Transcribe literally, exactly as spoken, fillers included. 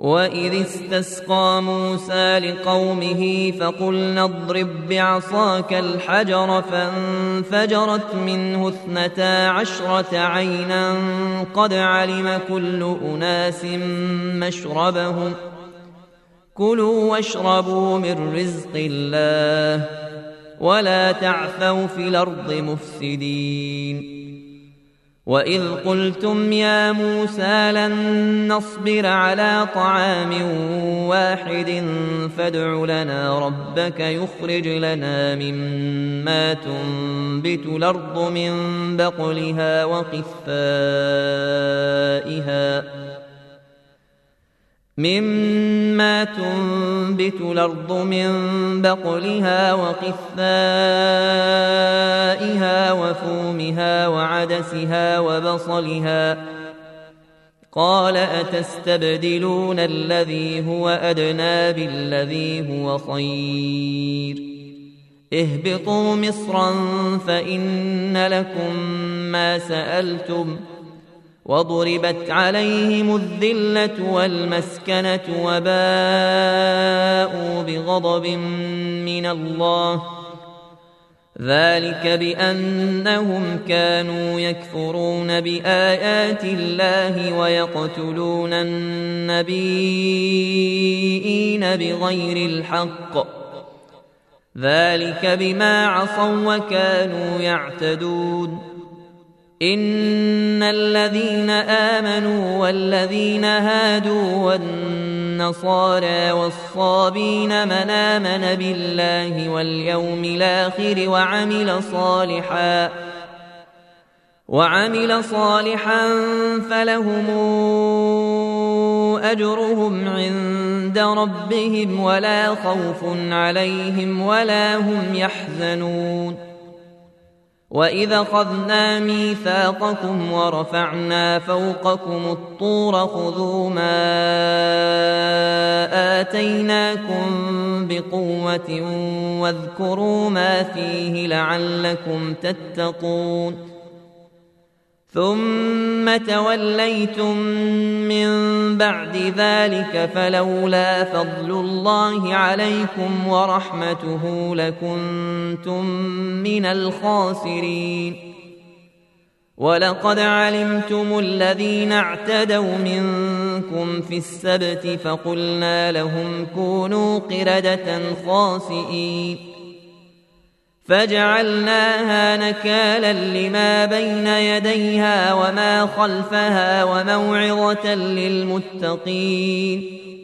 وإذ استسقى موسى لقومه فقلنا اضرب بعصاك الحجر فانفجرت منه اثنتا عشرة عينا قد علم كل أناس مشربهم كلوا واشربوا من رزق الله ولا تعثوا في الأرض مفسدين وإذ قلتم يا موسى لن نصبر على طعام واحد فادع لنا ربك يخرج لنا مما تنبت الأرض من بقلها وقثائها مما تنبت الأرض من بقلها وقثائها وفومها وعدسها وبصلها قال أتستبدلون الذي هو أدنى بالذي هو خير اهبطوا مصرا فإن لكم ما سألتم وضربت عليهم الذلة والمسكنة وباءوا بغضب من الله ذلك بأنهم كانوا يكفرون بآيات الله ويقتلون النبيين بغير الحق ذلك بما عصوا وكانوا يعتدون إن الذين آمنوا والذين هادوا والنصارى والصابين من آمن بالله واليوم الآخر وعمل صالحا وعمل صالحا فلهم أجرهم عند ربهم ولا خوف عليهم ولا هم يحزنون وإذا أخذنا ميثاقكم ورفعنا فوقكم الطور خذوا ما آتيناكم بقوة واذكروا ما فيه لعلكم تتقون ثم توليتم من بعد ذلك فلولا فضل الله عليكم ورحمته لكنتم من الخاسرين ولقد علمتم الذين اعتدوا منكم في السبت فقلنا لهم كونوا قردة خاسئين فجعلناها نكالا لما بين يديها وما خلفها وموعظة للمتقين